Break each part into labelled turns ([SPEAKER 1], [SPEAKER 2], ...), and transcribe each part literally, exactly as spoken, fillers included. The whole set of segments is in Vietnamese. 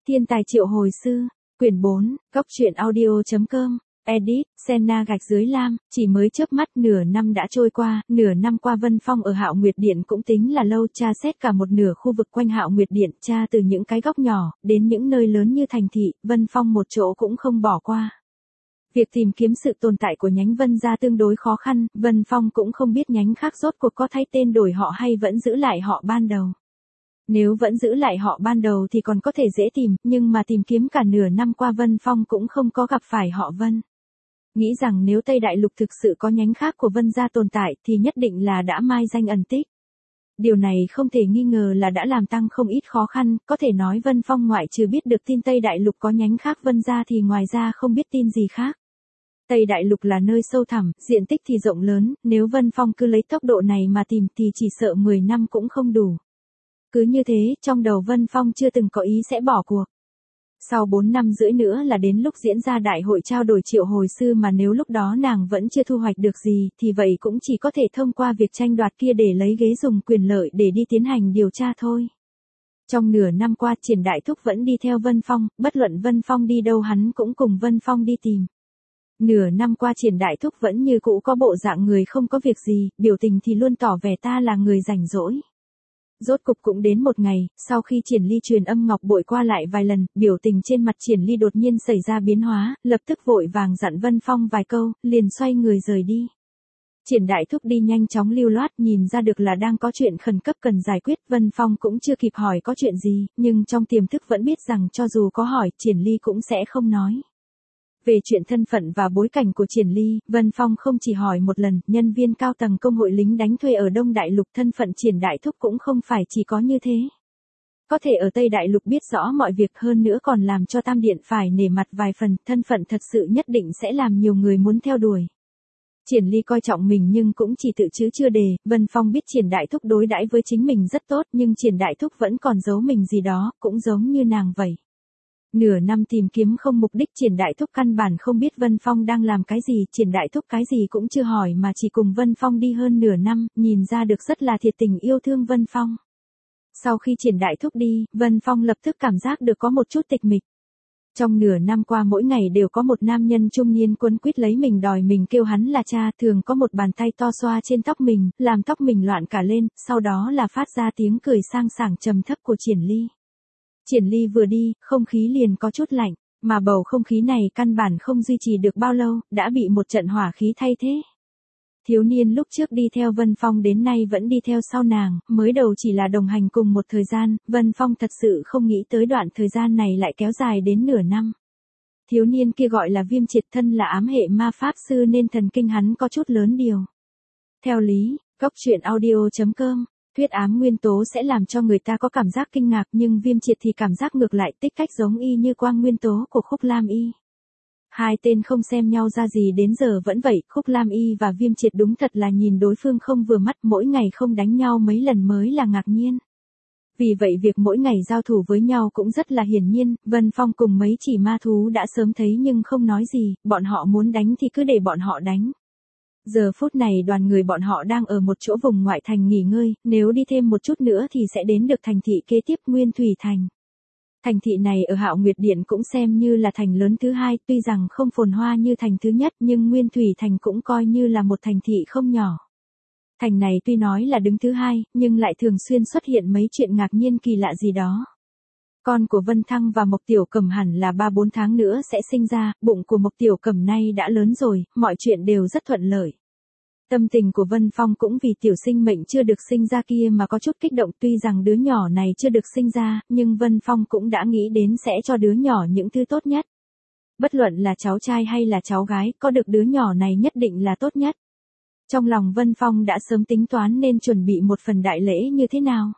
[SPEAKER 1] Thiên tài triệu hồi sư, quyển bốn, góc truyện audio.com, edit, Senna gạch dưới lam, chỉ mới chớp mắt nửa năm đã trôi qua, nửa năm qua Vân Phong ở Hạo Nguyệt Điện cũng tính là lâu, tra xét cả một nửa khu vực quanh Hạo Nguyệt Điện, tra từ những cái góc nhỏ, đến những nơi lớn như thành thị, Vân Phong một chỗ cũng không bỏ qua. Việc tìm kiếm sự tồn tại của nhánh Vân gia tương đối khó khăn, Vân Phong cũng không biết nhánh khác rốt cuộc có thay tên đổi họ hay vẫn giữ lại họ ban đầu. Nếu vẫn giữ lại họ ban đầu thì còn có thể dễ tìm, nhưng mà tìm kiếm cả nửa năm qua Vân Phong cũng không có gặp phải họ Vân. Nghĩ rằng nếu Tây Đại Lục thực sự có nhánh khác của Vân gia tồn tại thì nhất định là đã mai danh ẩn tích. Điều này không thể nghi ngờ là đã làm tăng không ít khó khăn, có thể nói Vân Phong ngoại trừ biết được tin Tây Đại Lục có nhánh khác Vân gia thì ngoài ra không biết tin gì khác. Tây Đại Lục là nơi sâu thẳm, diện tích thì rộng lớn, nếu Vân Phong cứ lấy tốc độ này mà tìm thì chỉ sợ mười năm cũng không đủ. Cứ như thế, trong đầu Vân Phong chưa từng có ý sẽ bỏ cuộc. Sau bốn năm rưỡi nữa là đến lúc diễn ra đại hội trao đổi triệu hồi sư, mà nếu lúc đó nàng vẫn chưa thu hoạch được gì, thì vậy cũng chỉ có thể thông qua việc tranh đoạt kia để lấy ghế dùng quyền lợi để đi tiến hành điều tra thôi. Trong nửa năm qua Triển Đại Thúc vẫn đi theo Vân Phong, bất luận Vân Phong đi đâu hắn cũng cùng Vân Phong đi tìm. Nửa năm qua Triển Đại Thúc vẫn như cũ có bộ dạng người không có việc gì, biểu tình thì luôn tỏ vẻ ta là người rảnh rỗi. Rốt cục cũng đến một ngày, sau khi Triển Ly truyền âm ngọc bội qua lại vài lần, biểu tình trên mặt Triển Ly đột nhiên xảy ra biến hóa, lập tức vội vàng dặn Vân Phong vài câu, liền xoay người rời đi. Triển Đại Thúc đi nhanh chóng lưu loát, nhìn ra được là đang có chuyện khẩn cấp cần giải quyết, Vân Phong cũng chưa kịp hỏi có chuyện gì, nhưng trong tiềm thức vẫn biết rằng cho dù có hỏi, Triển Ly cũng sẽ không nói. Về chuyện thân phận và bối cảnh của Triển Ly, Vân Phong không chỉ hỏi một lần, nhân viên cao tầng công hội lính đánh thuê ở Đông Đại Lục, thân phận Triển Đại Thúc cũng không phải chỉ có như thế. Có thể ở Tây Đại Lục biết rõ mọi việc, hơn nữa còn làm cho Tam Điện phải nể mặt vài phần, thân phận thật sự nhất định sẽ làm nhiều người muốn theo đuổi. Triển Ly coi trọng mình nhưng cũng chỉ tự chứ chưa đề, Vân Phong biết Triển Đại Thúc đối đãi với chính mình rất tốt, nhưng Triển Đại Thúc vẫn còn giấu mình gì đó, cũng giống như nàng vậy. Nửa năm tìm kiếm không mục đích, Triển Đại Thúc căn bản không biết Vân Phong đang làm cái gì, Triển Đại Thúc cái gì cũng chưa hỏi mà chỉ cùng Vân Phong đi hơn nửa năm, nhìn ra được rất là thiệt tình yêu thương Vân Phong. Sau khi Triển Đại Thúc đi, Vân Phong lập tức cảm giác được có một chút tịch mịch. Trong nửa năm qua mỗi ngày đều có một nam nhân trung niên quấn quýt lấy mình đòi mình kêu hắn là cha, thường có một bàn tay to xoa trên tóc mình, làm tóc mình loạn cả lên, sau đó là phát ra tiếng cười sang sảng trầm thấp của Triển Ly. Triển Ly vừa đi, không khí liền có chút lạnh, mà bầu không khí này căn bản không duy trì được bao lâu, đã bị một trận hỏa khí thay thế. Thiếu niên lúc trước đi theo Vân Phong đến nay vẫn đi theo sau nàng, mới đầu chỉ là đồng hành cùng một thời gian, Vân Phong thật sự không nghĩ tới đoạn thời gian này lại kéo dài đến nửa năm. Thiếu niên kia gọi là Viêm Triệt, thân là ám hệ ma pháp sư nên thần kinh hắn có chút lớn điều. Theo lý, góc truyện audio.com, huyết ám nguyên tố sẽ làm cho người ta có cảm giác kinh ngạc, nhưng Viêm Triệt thì cảm giác ngược lại, tích cách giống y như quang nguyên tố của Khúc Lam Y. Hai tên không xem nhau ra gì đến giờ vẫn vậy, Khúc Lam Y và Viêm Triệt đúng thật là nhìn đối phương không vừa mắt, mỗi ngày không đánh nhau mấy lần mới là ngạc nhiên. Vì vậy việc mỗi ngày giao thủ với nhau cũng rất là hiển nhiên, Vân Phong cùng mấy chỉ ma thú đã sớm thấy nhưng không nói gì, bọn họ muốn đánh thì cứ để bọn họ đánh. Giờ phút này đoàn người bọn họ đang ở một chỗ vùng ngoại thành nghỉ ngơi, nếu đi thêm một chút nữa thì sẽ đến được thành thị kế tiếp, Nguyên Thủy Thành. Thành thị này ở Hạo Nguyệt Điện cũng xem như là thành lớn thứ hai, tuy rằng không phồn hoa như thành thứ nhất nhưng Nguyên Thủy Thành cũng coi như là một thành thị không nhỏ. Thành này tuy nói là đứng thứ hai, nhưng lại thường xuyên xuất hiện mấy chuyện ngạc nhiên kỳ lạ gì đó. Con của Vân Thăng và Mộc Tiểu Cẩm hẳn là ba bốn tháng nữa sẽ sinh ra, bụng của Mộc Tiểu Cẩm nay đã lớn rồi, mọi chuyện đều rất thuận lợi. Tâm tình của Vân Phong cũng vì tiểu sinh mệnh chưa được sinh ra kia mà có chút kích động, tuy rằng đứa nhỏ này chưa được sinh ra, nhưng Vân Phong cũng đã nghĩ đến sẽ cho đứa nhỏ những thứ tốt nhất. Bất luận là cháu trai hay là cháu gái, có được đứa nhỏ này nhất định là tốt nhất. Trong lòng Vân Phong đã sớm tính toán nên chuẩn bị một phần đại lễ như thế nào.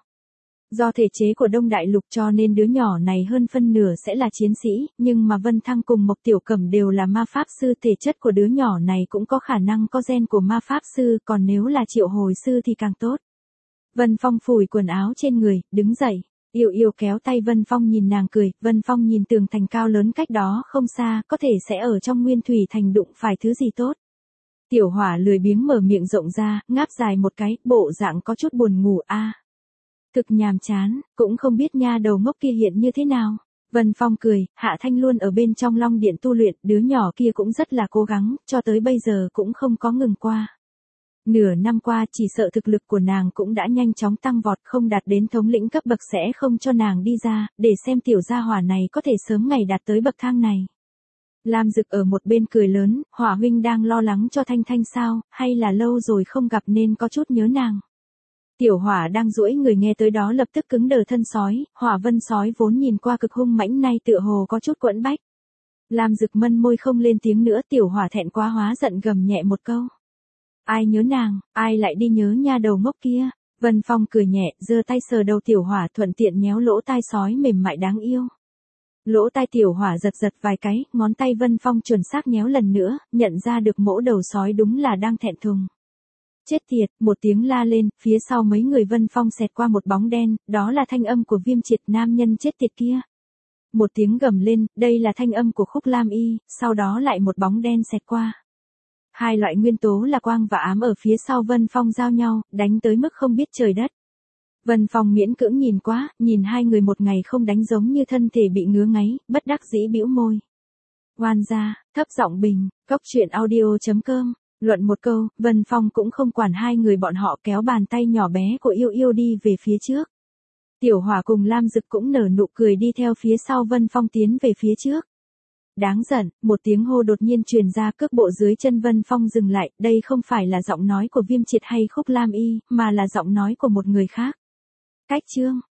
[SPEAKER 1] Do thể chế của Đông Đại Lục cho nên đứa nhỏ này hơn phân nửa sẽ là chiến sĩ, nhưng mà Vân Thăng cùng Mộc Tiểu Cẩm đều là ma pháp sư, thể chất của đứa nhỏ này cũng có khả năng có gen của ma pháp sư, còn nếu là triệu hồi sư thì càng tốt. Vân Phong phủi quần áo trên người, đứng dậy, Yêu Yêu kéo tay Vân Phong nhìn nàng cười, Vân Phong nhìn tường thành cao lớn cách đó không xa, có thể sẽ ở trong Nguyên Thủy Thành đụng phải thứ gì tốt. Tiểu Hỏa lười biếng mở miệng rộng ra, ngáp dài một cái, bộ dạng có chút buồn ngủ a. À. Thực nhàm chán, cũng không biết nha đầu ngốc kia hiện như thế nào. Vân Phong cười, Hạ Thanh luôn ở bên trong Long Điện tu luyện, đứa nhỏ kia cũng rất là cố gắng, cho tới bây giờ cũng không có ngừng qua. Nửa năm qua chỉ sợ thực lực của nàng cũng đã nhanh chóng tăng vọt, không đạt đến thống lĩnh cấp bậc sẽ không cho nàng đi ra, để xem tiểu gia hỏa này có thể sớm ngày đạt tới bậc thang này. Lam Dực ở một bên cười lớn, Hỏa huynh đang lo lắng cho Thanh Thanh sao, hay là lâu rồi không gặp nên có chút nhớ nàng. Tiểu Hỏa đang duỗi người nghe tới đó lập tức cứng đờ thân sói, Hỏa Vân sói vốn nhìn qua cực hung mãnh nay tựa hồ có chút quẫn bách. Lam Dực mân môi không lên tiếng nữa, Tiểu Hỏa thẹn quá hóa giận gầm nhẹ một câu. Ai nhớ nàng, ai lại đi nhớ nha đầu ngốc kia. Vân Phong cười nhẹ, giơ tay sờ đầu Tiểu Hỏa thuận tiện nhéo lỗ tai sói mềm mại đáng yêu. Lỗ tai Tiểu Hỏa giật giật vài cái, ngón tay Vân Phong chuẩn xác nhéo lần nữa, nhận ra được mỗ đầu sói đúng là đang thẹn thùng. Chết tiệt, một tiếng la lên, phía sau mấy người Vân Phong xẹt qua một bóng đen, đó là thanh âm của Viêm Triệt, nam nhân chết tiệt kia. Một tiếng gầm lên, đây là thanh âm của Khúc Lam Y, sau đó lại một bóng đen xẹt qua. Hai loại nguyên tố là quang và ám ở phía sau Vân Phong giao nhau, đánh tới mức không biết trời đất. Vân Phong miễn cưỡng nhìn quá, nhìn hai người một ngày không đánh giống như thân thể bị ngứa ngáy, bất đắc dĩ bĩu môi. Oan gia, thấp giọng bình, cốc truyện audio chấm com. Luận một câu, Vân Phong cũng không quản hai người bọn họ, kéo bàn tay nhỏ bé của Yêu Yêu đi về phía trước. Tiểu Hỏa cùng Lam Dực cũng nở nụ cười đi theo phía sau Vân Phong tiến về phía trước. Đáng giận, một tiếng hô đột nhiên truyền ra, cước bộ dưới chân Vân Phong dừng lại, đây không phải là giọng nói của Viêm Triệt hay Khúc Lam Y, mà là giọng nói của một người khác. Cách chương